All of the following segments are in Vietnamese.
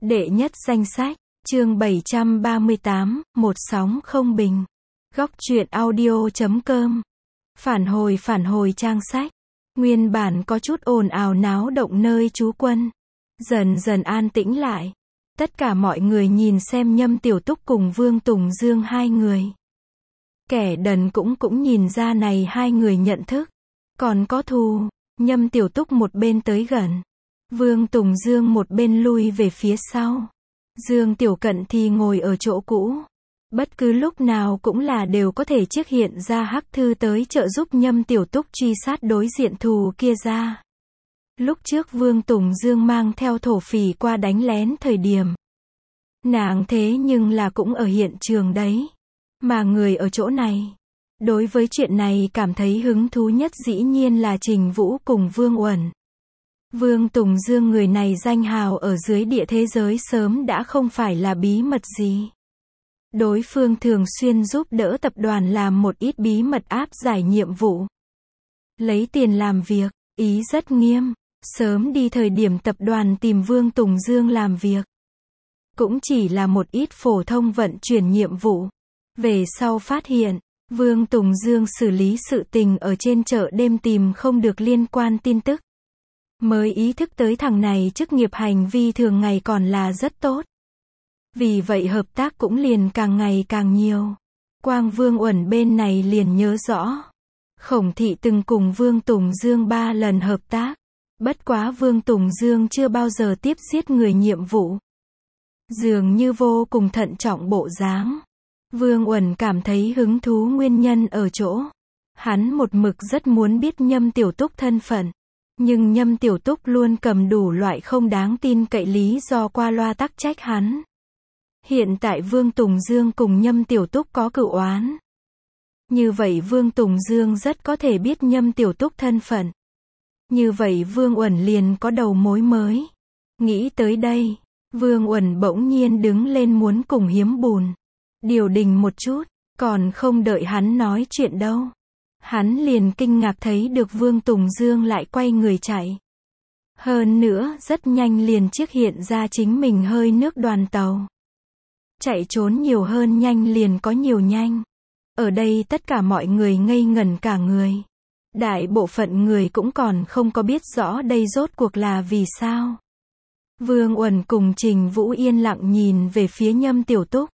Đệ nhất danh sách, chương 738, một sóng không bình. Góc truyện audio.com. Phản hồi trang sách. Nguyên bản có chút ồn ào náo động nơi trú quân. Dần dần an tĩnh lại. Tất cả mọi người nhìn xem Nhâm Tiểu Túc cùng Vương Tùng Dương hai người. Kẻ đần cũng nhìn ra này hai người nhận thức. Còn có thù. Nhâm Tiểu Túc một bên tới gần. Vương Tùng Dương một bên lui về phía sau. Dương Tiểu Cận thì ngồi ở chỗ cũ. Bất cứ lúc nào cũng là đều có thể chiếc hiện ra hắc thư tới trợ giúp Nhâm Tiểu Túc truy sát đối diện thù kia ra. Lúc trước Vương Tùng Dương mang theo thổ phỉ qua đánh lén thời điểm. Nàng thế nhưng là cũng ở hiện trường đấy. Mà người ở chỗ này. Đối với chuyện này cảm thấy hứng thú nhất dĩ nhiên là Trình Vũ cùng Vương Uẩn. Vương Tùng Dương người này danh hào ở dưới địa thế giới sớm đã không phải là bí mật gì. Đối phương thường xuyên giúp đỡ tập đoàn làm một ít bí mật áp giải nhiệm vụ. Lấy tiền làm việc, ý rất nghiêm. Sớm đi thời điểm tập đoàn tìm Vương Tùng Dương làm việc. Cũng chỉ là một ít phổ thông vận chuyển nhiệm vụ. Về sau phát hiện, Vương Tùng Dương xử lý sự tình ở trên chợ đêm tìm không được liên quan tin tức. Mới ý thức tới thằng này chức nghiệp hành vi thường ngày còn là rất tốt. Vì vậy hợp tác cũng liền càng ngày càng nhiều. Quang Vương Uẩn bên này liền nhớ rõ. Khổng Thị từng cùng Vương Tùng Dương 3 lần hợp tác. Bất quá Vương Tùng Dương chưa bao giờ tiếp giết người nhiệm vụ. Dường như vô cùng thận trọng bộ dáng. Vương Uẩn cảm thấy hứng thú nguyên nhân ở chỗ. Hắn một mực rất muốn biết Nhâm Tiểu Túc thân phận. Nhưng Nhâm Tiểu Túc luôn cầm đủ loại không đáng tin cậy lý do qua loa tắc trách hắn. Hiện tại Vương Tùng Dương cùng Nhâm Tiểu Túc có cựu oán. Như vậy Vương Tùng Dương rất có thể biết Nhâm Tiểu Túc thân phận. Như vậy Vương Uẩn liền có đầu mối mới. Nghĩ tới đây, Vương Uẩn bỗng nhiên đứng lên muốn cùng Hiếm Bùn điều đình một chút, còn không đợi hắn nói chuyện đâu. Hắn liền kinh ngạc thấy được Vương Tùng Dương lại quay người chạy. Hơn nữa, rất nhanh liền chiếc hiện ra chính mình hơi nước đoàn tàu. Chạy trốn nhiều hơn nhanh liền có nhiều nhanh. Ở đây tất cả mọi người ngây ngẩn cả người. Đại bộ phận người cũng còn không có biết rõ đây rốt cuộc là vì sao. Vương Uẩn cùng Trình Vũ yên lặng nhìn về phía Nhâm Tiểu Túc.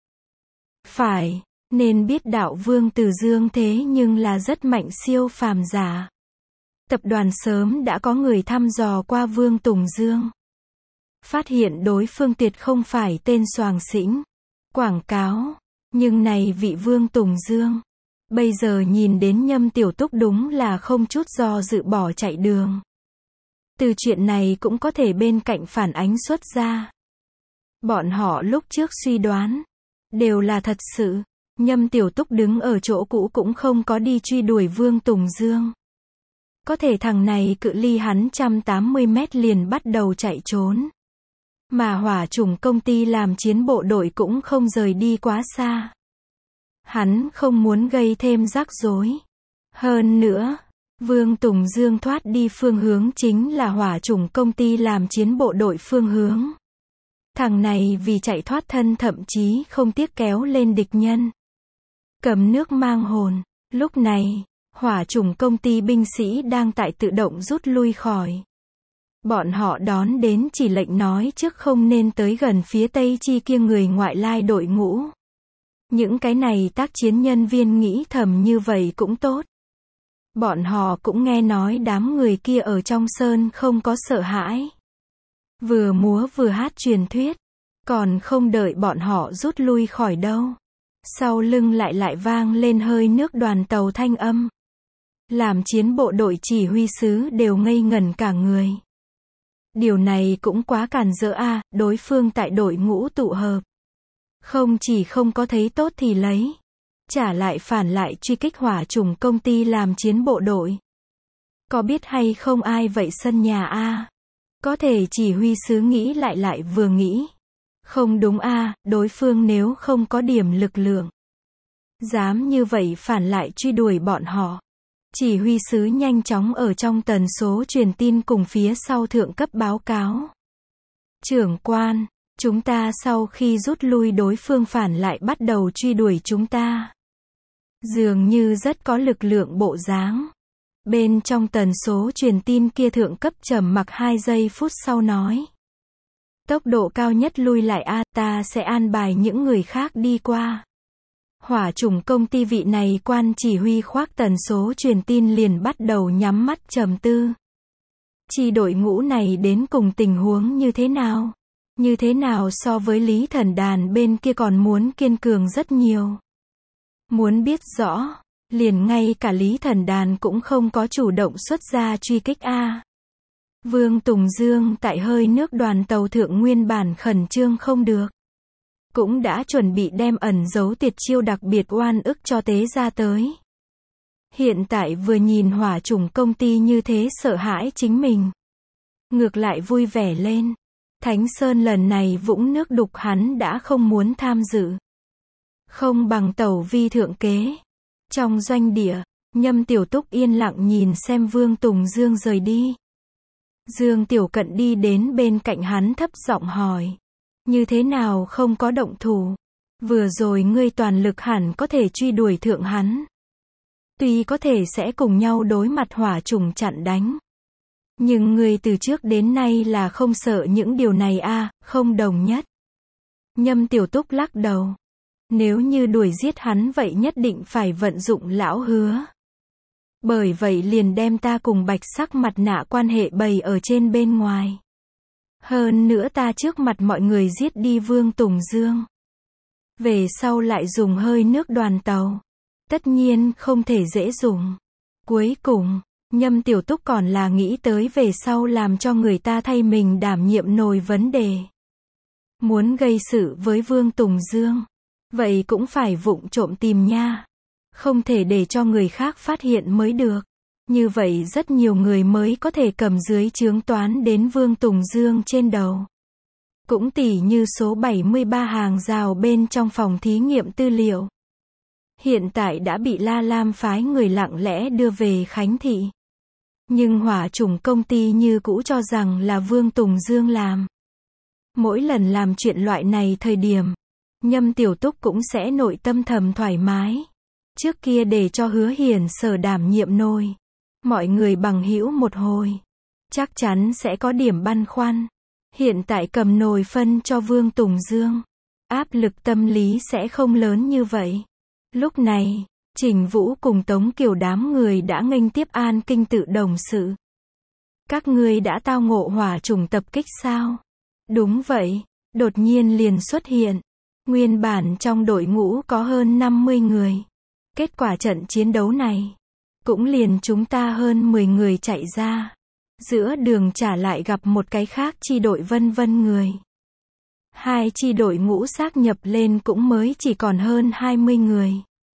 Phải, nên biết đạo Vương Từ Dương thế nhưng là rất mạnh siêu phàm giả. Tập đoàn sớm đã có người thăm dò qua Vương Tùng Dương. Phát hiện đối phương tuyệt không phải tên xoàng xĩnh. Quảng cáo. Nhưng này vị Vương Tùng Dương. Bây giờ nhìn đến Nhâm Tiểu Túc đúng là không chút do dự bỏ chạy đường. Từ chuyện này cũng có thể bên cạnh phản ánh xuất ra. Bọn họ lúc trước suy đoán. Đều là thật sự. Nhâm Tiểu Túc đứng ở chỗ cũ cũng không có đi truy đuổi Vương Tùng Dương. Có thể thằng này cự ly hắn 180 mét liền bắt đầu chạy trốn. Mà hỏa chủng công ty làm chiến bộ đội cũng không rời đi quá xa. Hắn không muốn gây thêm rắc rối. Hơn nữa, Vương Tùng Dương thoát đi phương hướng chính là hỏa chủng công ty làm chiến bộ đội phương hướng. Thằng này vì chạy thoát thân thậm chí không tiếc kéo lên địch nhân. Cầm nước mang hồn. Lúc này, hỏa chủng công ty binh sĩ đang tại tự động rút lui khỏi. Bọn họ đón đến chỉ lệnh nói trước không nên tới gần phía Tây Chi kia người ngoại lai đội ngũ. Những cái này tác chiến nhân viên nghĩ thầm như vậy cũng tốt. Bọn họ cũng nghe nói đám người kia ở trong sơn không có sợ hãi. Vừa múa vừa hát truyền thuyết. Còn không đợi bọn họ rút lui khỏi đâu. Sau lưng lại vang lên hơi nước đoàn tàu thanh âm. Làm chiến bộ đội chỉ huy sứ đều ngây ngẩn cả người. Điều này cũng quá cản rỡ a, đối phương tại đội ngũ tụ hợp. Không chỉ không có thấy tốt thì lấy. Trả lại phản lại truy kích hỏa chủng công ty làm chiến bộ đội. Có biết hay không ai vậy sân nhà a? Có thể chỉ huy sứ nghĩ lại vừa nghĩ. Không đúng a, đối phương nếu không có điểm lực lượng. Dám như vậy phản lại truy đuổi bọn họ. Chỉ huy sứ nhanh chóng ở trong tần số truyền tin cùng phía sau thượng cấp báo cáo. Trưởng quan, Chúng ta sau khi rút lui đối phương phản lại bắt đầu truy đuổi chúng ta. Dường như rất có lực lượng bộ dáng. Bên trong tần số truyền tin kia thượng cấp trầm mặc 2 giây phút sau nói. Tốc độ cao nhất lui lại a, ta sẽ an bài những người khác đi qua. Hỏa chủng công ty vị này quan chỉ huy khoác tần số truyền tin liền bắt đầu nhắm mắt trầm tư. Chi đội ngũ này đến cùng tình huống như thế nào? Như thế nào so với Lý Thần Đàn bên kia còn muốn kiên cường rất nhiều. Muốn biết rõ, liền ngay cả Lý Thần Đàn cũng không có chủ động xuất ra truy kích a. Vương Tùng Dương tại hơi nước đoàn tàu thượng nguyên bản khẩn trương không được. Cũng đã chuẩn bị đem ẩn giấu tuyệt chiêu đặc biệt oan ức cho tế ra tới. Hiện tại vừa nhìn hỏa chủng công ty như thế sợ hãi chính mình. Ngược lại vui vẻ lên. Thánh Sơn lần này vũng nước đục hắn đã không muốn tham dự. Không bằng tẩu vi thượng kế. Trong doanh địa, Nhâm Tiểu Túc yên lặng nhìn xem Vương Tùng Dương rời đi. Dương Tiểu Cận đi đến bên cạnh hắn thấp giọng hỏi. Như thế nào không có động thủ? Vừa rồi ngươi toàn lực hẳn có thể truy đuổi thượng hắn. Tuy có thể sẽ cùng nhau đối mặt hỏa chủng chặn đánh. Nhưng ngươi từ trước đến nay là không sợ những điều này a, không đồng nhất. Nhâm Tiểu Túc lắc đầu. Nếu như đuổi giết hắn vậy nhất định phải vận dụng lão hứa. Bởi vậy liền đem ta cùng bạch sắc mặt nạ quan hệ bày ở trên bên ngoài. Hơn nữa ta trước mặt mọi người giết đi Vương Tùng Dương. Về sau lại dùng hơi nước đoàn tàu. Tất nhiên không thể dễ dùng. Cuối cùng, Nhâm Tiểu Túc còn là nghĩ tới về sau làm cho người ta thay mình đảm nhiệm nổi vấn đề. Muốn gây sự với Vương Tùng Dương. Vậy cũng phải vụng trộm tìm nha. Không thể để cho người khác phát hiện mới được. Như vậy rất nhiều người mới có thể cầm dưới chướng toán đến Vương Tùng Dương trên đầu. Cũng tỉ như số 73 hàng rào bên trong phòng thí nghiệm tư liệu. Hiện tại đã bị La Lam phái người lặng lẽ đưa về Khánh Thị. Nhưng hỏa chủng công ty như cũ cho rằng là Vương Tùng Dương làm. Mỗi lần làm chuyện loại này thời điểm, Nhâm Tiểu Túc cũng sẽ nội tâm thầm thoải mái. Trước kia để cho Hứa Hiển Sở đảm nhiệm nôi. Mọi người bằng hữu một hồi. Chắc chắn sẽ có điểm băn khoăn. Hiện tại cầm nồi phân cho Vương Tùng Dương. Áp lực tâm lý sẽ không lớn như vậy. Lúc này, Trình Vũ cùng Tống Kiều đám người đã nghênh tiếp An Kinh Tự đồng sự. Các ngươi đã tao ngộ hỏa chủng tập kích sao? Đúng vậy, đột nhiên liền xuất hiện. Nguyên bản trong đội ngũ có hơn 50 người. Kết quả trận chiến đấu này, cũng liền chúng ta hơn 10 người chạy ra. Giữa đường trả lại gặp một cái khác chi đội vân vân người. Hai chi đội ngũ xác nhập lên cũng mới chỉ còn hơn 20 người.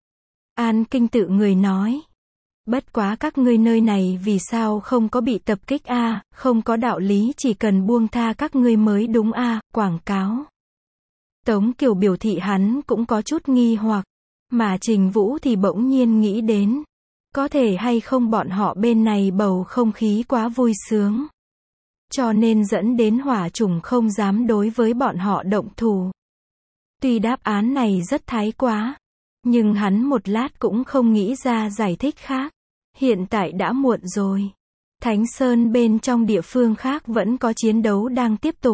An Kinh Tự người nói. Bất quá các ngươi nơi này vì sao không có bị tập kích a, không có đạo lý chỉ cần buông tha các ngươi mới đúng a, quảng cáo. Tống Kiều biểu thị hắn cũng có chút nghi hoặc, mà Trình Vũ thì bỗng nhiên nghĩ đến. Có thể hay không bọn họ bên này bầu không khí quá vui sướng. Cho nên dẫn đến hỏa chủng không dám đối với bọn họ động thủ. Tuy đáp án này rất thái quá. Nhưng hắn một lát cũng không nghĩ ra giải thích khác. Hiện tại đã muộn rồi. Thánh Sơn bên trong địa phương khác vẫn có chiến đấu đang tiếp tục.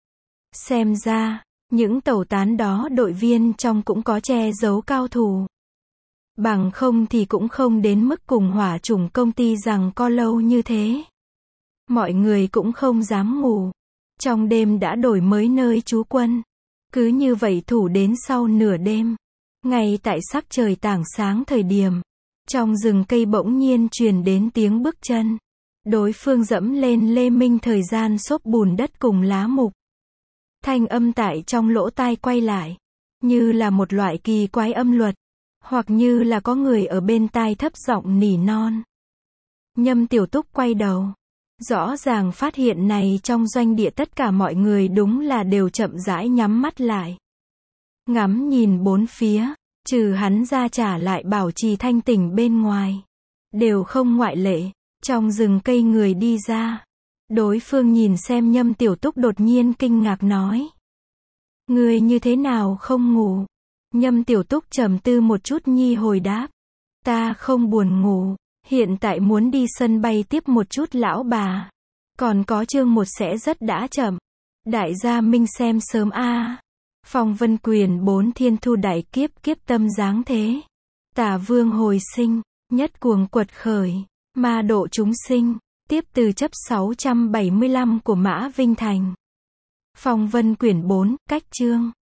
Xem ra, những tẩu tán đó đội viên trong cũng có che giấu cao thủ. Bằng không thì cũng không đến mức cùng hỏa chủng công ty rằng co lâu như thế. Mọi người cũng không dám ngủ. Trong đêm đã đổi mới nơi trú quân. Cứ như vậy thủ đến sau nửa đêm. Ngay tại sắc trời tảng sáng thời điểm. Trong rừng cây bỗng nhiên truyền đến tiếng bước chân. Đối phương dẫm lên lê minh thời gian xốp bùn đất cùng lá mục. Thanh âm tại trong lỗ tai quay lại. Như là một loại kỳ quái âm luật. Hoặc như là có người ở bên tai thấp giọng nỉ non. Nhâm Tiểu Túc quay đầu. Rõ ràng phát hiện này trong doanh địa tất cả mọi người đúng là đều chậm rãi nhắm mắt lại. Ngắm nhìn bốn phía, trừ hắn ra trả lại bảo trì thanh tỉnh bên ngoài. Đều không ngoại lệ, trong rừng cây người đi ra. Đối phương nhìn xem Nhâm Tiểu Túc đột nhiên kinh ngạc nói. Ngươi như thế nào không ngủ? Nhâm Tiểu Túc trầm tư một chút nhi hồi đáp. Ta không buồn ngủ, hiện tại muốn đi sân bay tiếp một chút lão bà. Còn có chương 1 sẽ rất đã chậm. Đại gia minh xem sớm a. Phong Vân Quyền 4 thiên thu đại kiếp kiếp tâm dáng thế. Tả vương hồi sinh, nhất cuồng quật khởi, ma độ chúng sinh. Tiếp từ chấp 675 của Mã Vinh Thành. Phong Vân Quyển 4, cách chương